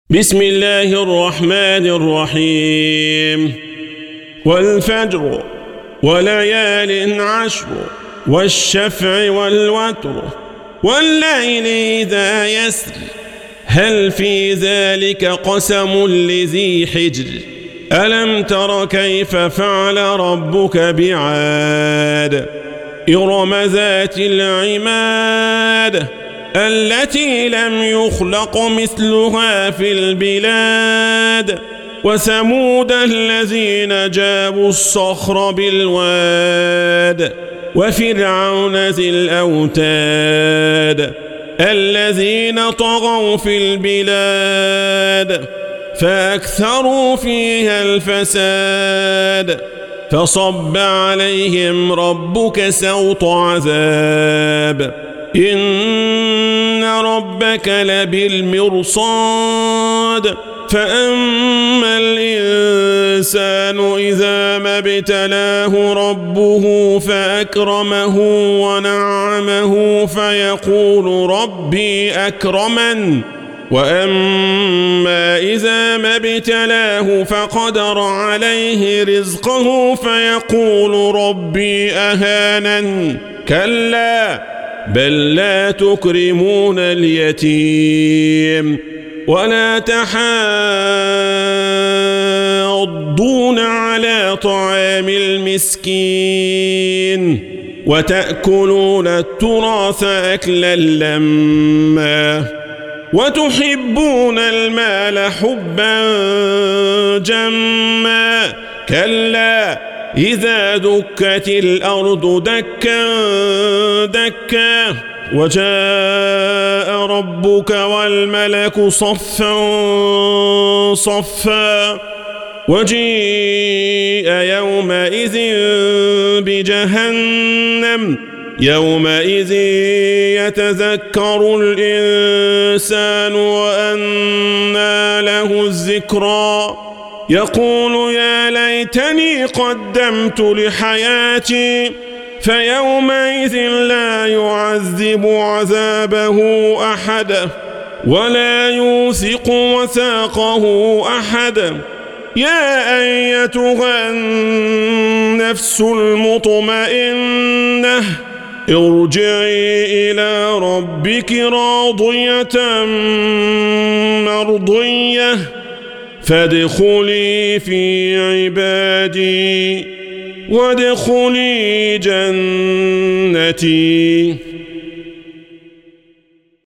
بسم الله الرحمن الرحيم والفجر وليال عشر والشفع والوتر والليل إذا يسر هل في ذلك قسم لذي حجر ألم تر كيف فعل ربك بعاد إرم ذات العماد التي لم يخلق مثلها في البلاد وثمود الذين جابوا الصخر بالواد وفرعون ذي الأوتاد الذين طغوا في البلاد فأكثروا فيها الفساد فصب عليهم ربك سوط عذاب إن ربك لبالمرصاد فأما الإنسان إذا ما ابتلاه ربه فأكرمه ونعمه فيقول ربي أكرمن وأما إذا ما ابتلاه فقدر عليه رزقه فيقول ربي أهانن كلا بل لا تكرمون اليتيم ولا تحاضون على طعام المسكين وتأكلون التراث أكلا لما وتحبون المال حبا جما كلا إذا دكت الأرض دكا دكا وجاء ربك والملك صفا صفا وجيء يومئذ بجهنم يومئذ يتذكر الإنسان وأنى له الذكرى يقول يا ليتني قدمت لحياتي فيومئذ لا يعذب عذابه أحد ولا يوثق وثاقه أحد يا أيتها النفس المطمئنة ارجعي إلى ربك راضية مرضية فادخلي في عبادي وادخلي جنتي.